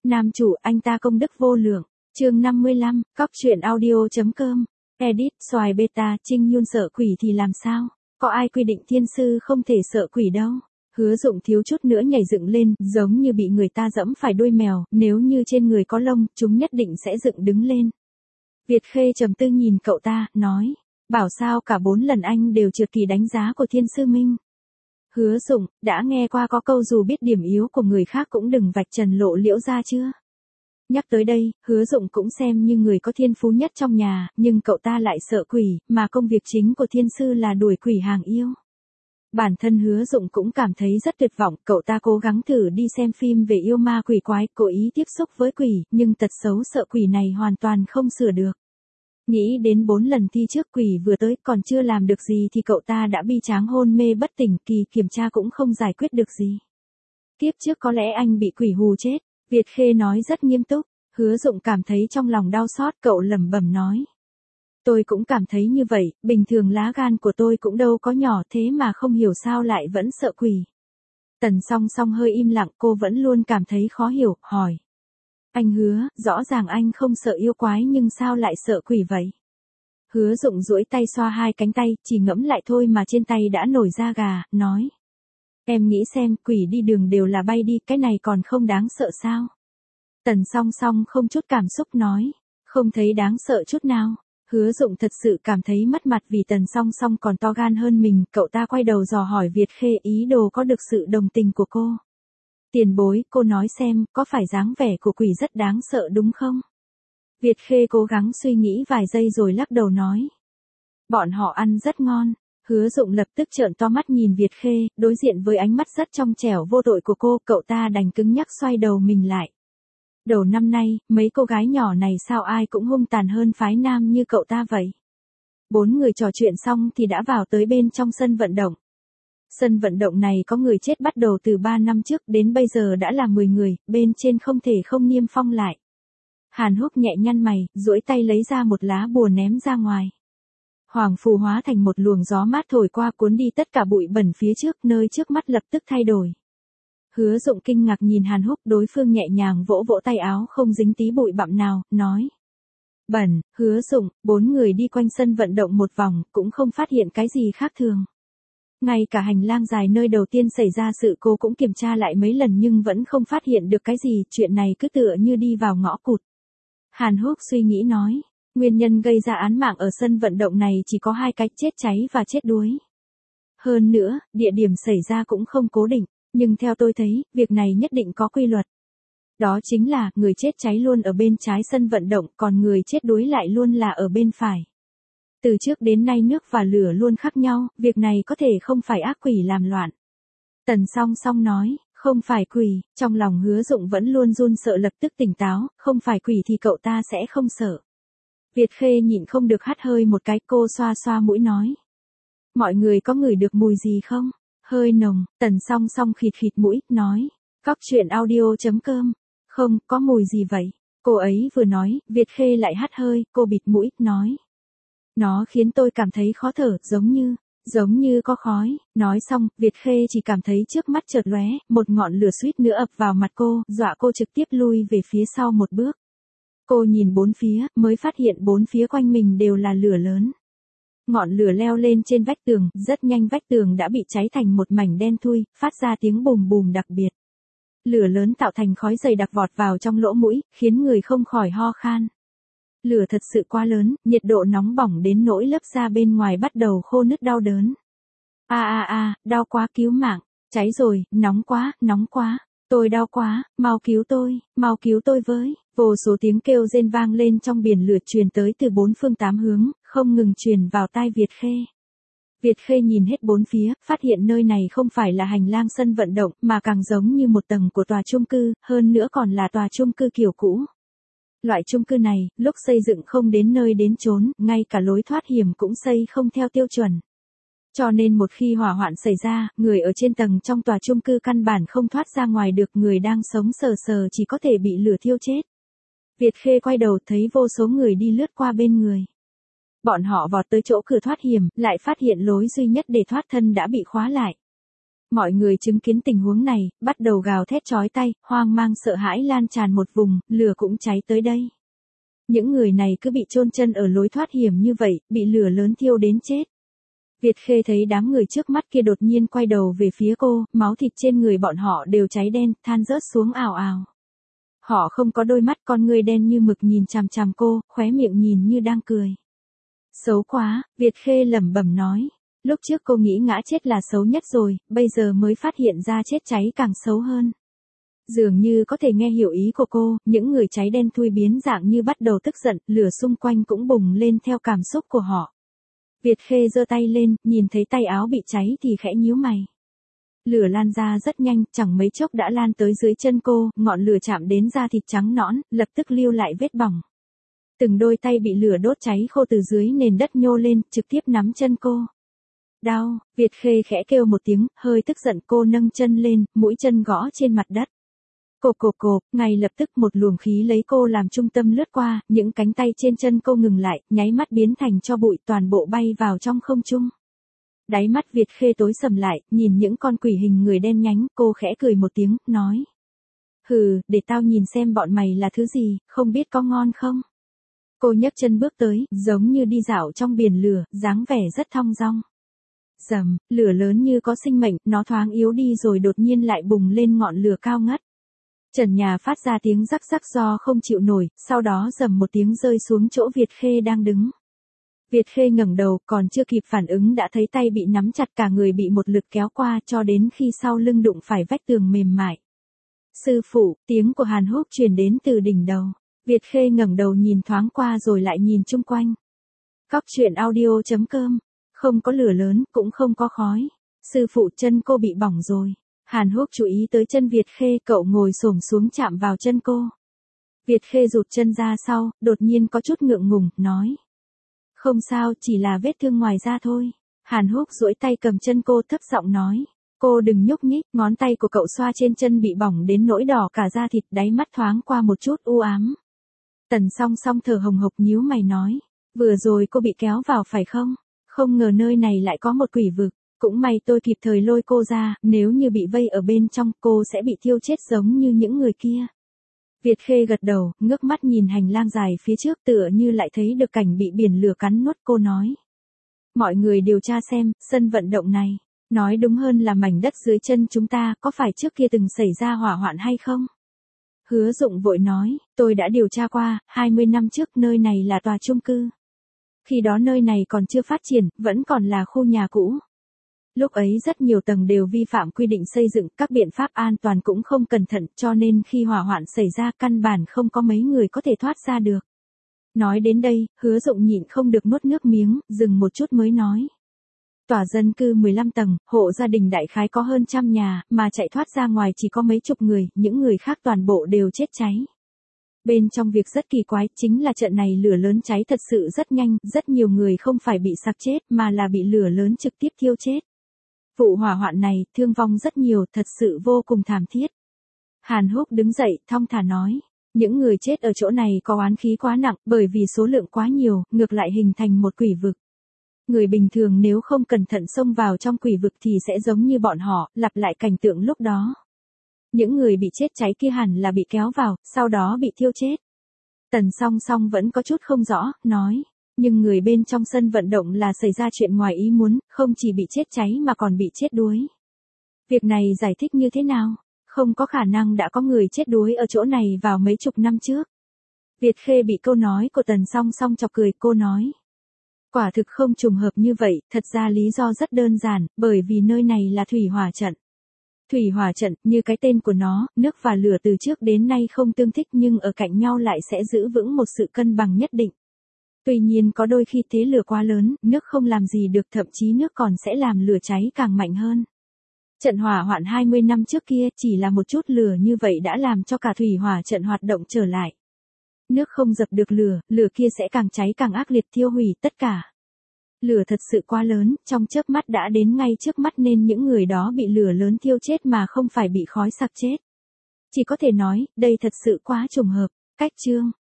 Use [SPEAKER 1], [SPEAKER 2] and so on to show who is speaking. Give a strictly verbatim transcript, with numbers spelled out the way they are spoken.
[SPEAKER 1] Nam chủ, anh ta công đức vô lượng. Chương năm mươi lăm, cóc truyện audio.com. Edit, xoài beta, Trinh Yun sợ quỷ thì làm sao? Có ai quy định thiên sư không thể sợ quỷ đâu. Hứa Dụng thiếu chút nữa nhảy dựng lên, giống như bị người ta giẫm phải đuôi mèo, nếu như trên người có lông, chúng nhất định sẽ dựng đứng lên. Việt Khê trầm tư nhìn cậu ta, nói, bảo sao cả bốn lần anh đều trượt kỳ đánh giá của thiên sư Minh. Hứa Dụng, đã nghe qua có câu dù biết điểm yếu của người khác cũng đừng vạch trần lộ liễu ra chưa? Nhắc tới đây, Hứa Dụng cũng xem như người có thiên phú nhất trong nhà, nhưng cậu ta lại sợ quỷ, mà công việc chính của thiên sư là đuổi quỷ hàng yêu. Bản thân Hứa Dụng cũng cảm thấy rất tuyệt vọng, cậu ta cố gắng thử đi xem phim về yêu ma quỷ quái, cố ý tiếp xúc với quỷ, nhưng tật xấu sợ quỷ này hoàn toàn không sửa được. Nghĩ đến bốn lần thi trước quỷ vừa tới còn chưa làm được gì thì cậu ta đã bi tráng hôn mê bất tỉnh, kỳ kiểm tra cũng không giải quyết được gì. Kiếp trước có lẽ anh bị quỷ hù chết, Việt Khê nói rất nghiêm túc. Hứa Dụng cảm thấy trong lòng đau xót, cậu lẩm bẩm nói. Tôi cũng cảm thấy như vậy, bình thường lá gan của tôi cũng đâu có nhỏ thế mà không hiểu sao lại vẫn sợ quỷ. Tần Song Song hơi im lặng, cô vẫn luôn cảm thấy khó hiểu, hỏi. Anh Hứa, rõ ràng anh không sợ yêu quái nhưng sao lại sợ quỷ vậy? Hứa Dụng duỗi tay xoa hai cánh tay, chỉ ngẫm lại thôi mà trên tay đã nổi da gà, nói. Em nghĩ xem, quỷ đi đường đều là bay đi, cái này còn không đáng sợ sao? Tần Song Song không chút cảm xúc nói, không thấy đáng sợ chút nào. Hứa Dụng thật sự cảm thấy mất mặt vì Tần Song Song còn to gan hơn mình, cậu ta quay đầu dò hỏi Việt Khê ý đồ có được sự đồng tình của cô. Tiền bối, cô nói xem, có phải dáng vẻ của quỷ rất đáng sợ đúng không? Việt Khê cố gắng suy nghĩ vài giây rồi lắc đầu nói. Bọn họ ăn rất ngon. Hứa Dụng lập tức trợn to mắt nhìn Việt Khê, đối diện với ánh mắt rất trong trẻo vô tội của cô, cậu ta đành cứng nhắc xoay đầu mình lại. Đầu năm nay, mấy cô gái nhỏ này sao ai cũng hung tàn hơn phái nam như cậu ta vậy? Bốn người trò chuyện xong thì đã vào tới bên trong sân vận động. Sân vận động này có người chết bắt đầu từ ba năm trước đến bây giờ đã là mười người, bên trên không thể không niêm phong lại. Hàn Húc nhẹ nhăn mày, duỗi tay lấy ra một lá bùa ném ra ngoài. Hoàng phù hóa thành một luồng gió mát thổi qua cuốn đi tất cả bụi bẩn phía trước, nơi trước mắt lập tức thay đổi. Hứa Dụng kinh ngạc nhìn Hàn Húc, đối phương nhẹ nhàng vỗ vỗ tay áo không dính tí bụi bặm nào, nói. Bẩn. Hứa Dụng, bốn người đi quanh sân vận động một vòng, cũng không phát hiện cái gì khác thường. Ngay cả hành lang dài nơi đầu tiên xảy ra sự cố cũng kiểm tra lại mấy lần nhưng vẫn không phát hiện được cái gì, chuyện này cứ tựa như đi vào ngõ cụt. Hàn Húc suy nghĩ nói. Nguyên nhân gây ra án mạng ở sân vận động này chỉ có hai cách, chết cháy và chết đuối. Hơn nữa, địa điểm xảy ra cũng không cố định, nhưng theo tôi thấy, việc này nhất định có quy luật. Đó chính là, người chết cháy luôn ở bên trái sân vận động, còn người chết đuối lại luôn là ở bên phải. Từ trước đến nay nước và lửa luôn khác nhau, việc này có thể không phải ác quỷ làm loạn. Tần Song Song nói, không phải quỷ, trong lòng Hứa Dụng vẫn luôn run sợ lập tức tỉnh táo, không phải quỷ thì cậu ta sẽ không sợ. Việt Khê nhịn không được hắt hơi một cái, cô xoa xoa mũi nói. Mọi người có ngửi được mùi gì không? Hơi nồng. Tần Song Song khịt khịt mũi, nói. Cóc truyện audio.com. Không, có mùi gì vậy? Cô ấy vừa nói, Việt Khê lại hắt hơi, cô bịt mũi, nói. Nó khiến tôi cảm thấy khó thở, giống như, giống như có khói. Nói xong, Việt Khê chỉ cảm thấy trước mắt chợt lóe, một ngọn lửa suýt nữa ập vào mặt cô, dọa cô trực tiếp lui về phía sau một bước. Cô nhìn bốn phía, mới phát hiện bốn phía quanh mình đều là lửa lớn. Ngọn lửa leo lên trên vách tường, rất nhanh vách tường đã bị cháy thành một mảnh đen thui, phát ra tiếng bùm bùm đặc biệt. Lửa lớn tạo thành khói dày đặc vọt vào trong lỗ mũi, khiến người không khỏi ho khan. Lửa thật sự quá lớn, nhiệt độ nóng bỏng đến nỗi lớp da bên ngoài bắt đầu khô nứt đau đớn. A a a, đau quá, cứu mạng, cháy rồi, nóng quá, nóng quá. Tôi đau quá, mau cứu tôi, mau cứu tôi với. Vô số tiếng kêu rên vang lên trong biển lửa truyền tới từ bốn phương tám hướng, không ngừng truyền vào tai Việt Khê. Việt Khê nhìn hết bốn phía, phát hiện nơi này không phải là hành lang sân vận động, mà càng giống như một tầng của tòa chung cư, hơn nữa còn là tòa chung cư kiểu cũ. Loại chung cư này, lúc xây dựng không đến nơi đến chốn, ngay cả lối thoát hiểm cũng xây không theo tiêu chuẩn. Cho nên một khi hỏa hoạn xảy ra, người ở trên tầng trong tòa chung cư căn bản không thoát ra ngoài được, người đang sống sờ sờ chỉ có thể bị lửa thiêu chết. Việt Khê quay đầu thấy vô số người đi lướt qua bên người. Bọn họ vọt tới chỗ cửa thoát hiểm, lại phát hiện lối duy nhất để thoát thân đã bị khóa lại. Mọi người chứng kiến tình huống này, bắt đầu gào thét chói tai, hoang mang sợ hãi lan tràn một vùng, lửa cũng cháy tới đây. Những người này cứ bị chôn chân ở lối thoát hiểm như vậy, bị lửa lớn thiêu đến chết. Việt Khê thấy đám người trước mắt kia đột nhiên quay đầu về phía cô, máu thịt trên người bọn họ đều cháy đen, than rớt xuống ào ào. Họ không có đôi mắt, con người đen như mực nhìn chằm chằm cô, khóe miệng nhìn như đang cười. Xấu quá, Việt Khê lẩm bẩm nói. Lúc trước cô nghĩ ngã chết là xấu nhất rồi, bây giờ mới phát hiện ra chết cháy càng xấu hơn. Dường như có thể nghe hiểu ý của cô, những người cháy đen thui biến dạng như bắt đầu tức giận, lửa xung quanh cũng bùng lên theo cảm xúc của họ. Việt Khê giơ tay lên, nhìn thấy tay áo bị cháy thì khẽ nhíu mày. Lửa lan ra rất nhanh, chẳng mấy chốc đã lan tới dưới chân cô, ngọn lửa chạm đến da thịt trắng nõn, lập tức lưu lại vết bỏng. Từng đôi tay bị lửa đốt cháy khô từ dưới nền đất nhô lên, trực tiếp nắm chân cô. Đau, Việt Khê khẽ kêu một tiếng, hơi tức giận cô nâng chân lên, mũi chân gõ trên mặt đất. Cộp cộp cộp, ngay lập tức một luồng khí lấy cô làm trung tâm lướt qua, những cánh tay trên chân cô ngừng lại, nháy mắt biến thành tro bụi toàn bộ bay vào trong không trung. Đáy mắt Việt Khê tối sầm lại, nhìn những con quỷ hình người đen nhánh, cô khẽ cười một tiếng, nói. Hừ, để tao nhìn xem bọn mày là thứ gì, không biết có ngon không? Cô nhấc chân bước tới, giống như đi dạo trong biển lửa, dáng vẻ rất thong dong. Rầm, lửa lớn như có sinh mệnh, nó thoáng yếu đi rồi đột nhiên lại bùng lên ngọn lửa cao ngất. Trần nhà phát ra tiếng rắc rắc do không chịu nổi, sau đó rầm một tiếng rơi xuống chỗ Việt Khê đang đứng. Việt Khê ngẩng đầu, còn chưa kịp phản ứng đã thấy tay bị nắm chặt, cả người bị một lực kéo qua cho đến khi sau lưng đụng phải vách tường mềm mại. Sư phụ, tiếng của Hàn Húc truyền đến từ đỉnh đầu. Việt Khê ngẩng đầu nhìn thoáng qua rồi lại nhìn chung quanh. Cóc truyện audio chấm com. Không có lửa lớn, cũng không có khói. Sư phụ, chân cô bị bỏng rồi. Hàn Húc chú ý tới chân Việt Khê, cậu ngồi xổm xuống chạm vào chân cô. Việt Khê rụt chân ra sau, đột nhiên có chút ngượng ngùng, nói. Không sao, chỉ là vết thương ngoài da thôi. Hàn Húc duỗi tay cầm chân cô, thấp giọng nói. Cô đừng nhúc nhích, ngón tay của cậu xoa trên chân bị bỏng đến nỗi đỏ cả da thịt, đáy mắt thoáng qua một chút u ám. Tần Song Song thở hồng hộc nhíu mày nói. Vừa rồi cô bị kéo vào phải không? Không ngờ nơi này lại có một quỷ vực. Cũng may tôi kịp thời lôi cô ra, nếu như bị vây ở bên trong cô sẽ bị thiêu chết giống như những người kia. Việt Khê gật đầu, ngước mắt nhìn hành lang dài phía trước tựa như lại thấy được cảnh bị biển lửa cắn nuốt, cô nói. Mọi người điều tra xem, sân vận động này, nói đúng hơn là mảnh đất dưới chân chúng ta, có phải trước kia từng xảy ra hỏa hoạn hay không? Hứa Dụng vội nói, tôi đã điều tra qua, hai mươi năm trước nơi này là tòa chung cư. Khi đó nơi này còn chưa phát triển, vẫn còn là khu nhà cũ. Lúc ấy rất nhiều tầng đều vi phạm quy định xây dựng, các biện pháp an toàn cũng không cẩn thận, cho nên khi hỏa hoạn xảy ra căn bản không có mấy người có thể thoát ra được. Nói đến đây, Hứa Dụng nhịn không được nuốt nước miếng, dừng một chút mới nói. Tòa dân cư mười lăm tầng, hộ gia đình đại khái có hơn trăm nhà, mà chạy thoát ra ngoài chỉ có mấy chục người, những người khác toàn bộ đều chết cháy. Bên trong việc rất kỳ quái, chính là trận này lửa lớn cháy thật sự rất nhanh, rất nhiều người không phải bị sặc chết mà là bị lửa lớn trực tiếp thiêu chết. Vụ hỏa hoạn này, thương vong rất nhiều, thật sự vô cùng thảm thiết. Hàn Húc đứng dậy, thong thả nói. Những người chết ở chỗ này có oán khí quá nặng, bởi vì số lượng quá nhiều, ngược lại hình thành một quỷ vực. Người bình thường nếu không cẩn thận xông vào trong quỷ vực thì sẽ giống như bọn họ, lặp lại cảnh tượng lúc đó. Những người bị chết cháy kia hẳn là bị kéo vào, sau đó bị thiêu chết. Tần Song Song vẫn có chút không rõ, nói. Nhưng người bên trong sân vận động là xảy ra chuyện ngoài ý muốn, không chỉ bị chết cháy mà còn bị chết đuối. Việc này giải thích như thế nào? Không có khả năng đã có người chết đuối ở chỗ này vào mấy chục năm trước. Việt Khê bị câu nói của Tần Song Song chọc cười, cô nói. Quả thực không trùng hợp như vậy, thật ra lý do rất đơn giản, bởi vì nơi này là thủy hỏa trận. Thủy hỏa trận, như cái tên của nó, nước và lửa từ trước đến nay không tương thích nhưng ở cạnh nhau lại sẽ giữ vững một sự cân bằng nhất định. Tuy nhiên có đôi khi thế lửa quá lớn, nước không làm gì được, thậm chí nước còn sẽ làm lửa cháy càng mạnh hơn. Trận hỏa hoạn hai mươi năm trước kia chỉ là một chút lửa như vậy đã làm cho cả thủy hỏa trận hoạt động trở lại. Nước không dập được lửa, lửa kia sẽ càng cháy càng ác liệt thiêu hủy tất cả. Lửa thật sự quá lớn, trong chớp mắt đã đến ngay trước mắt nên những người đó bị lửa lớn thiêu chết mà không phải bị khói sặc chết. Chỉ có thể nói, đây thật sự quá trùng hợp. Cách chương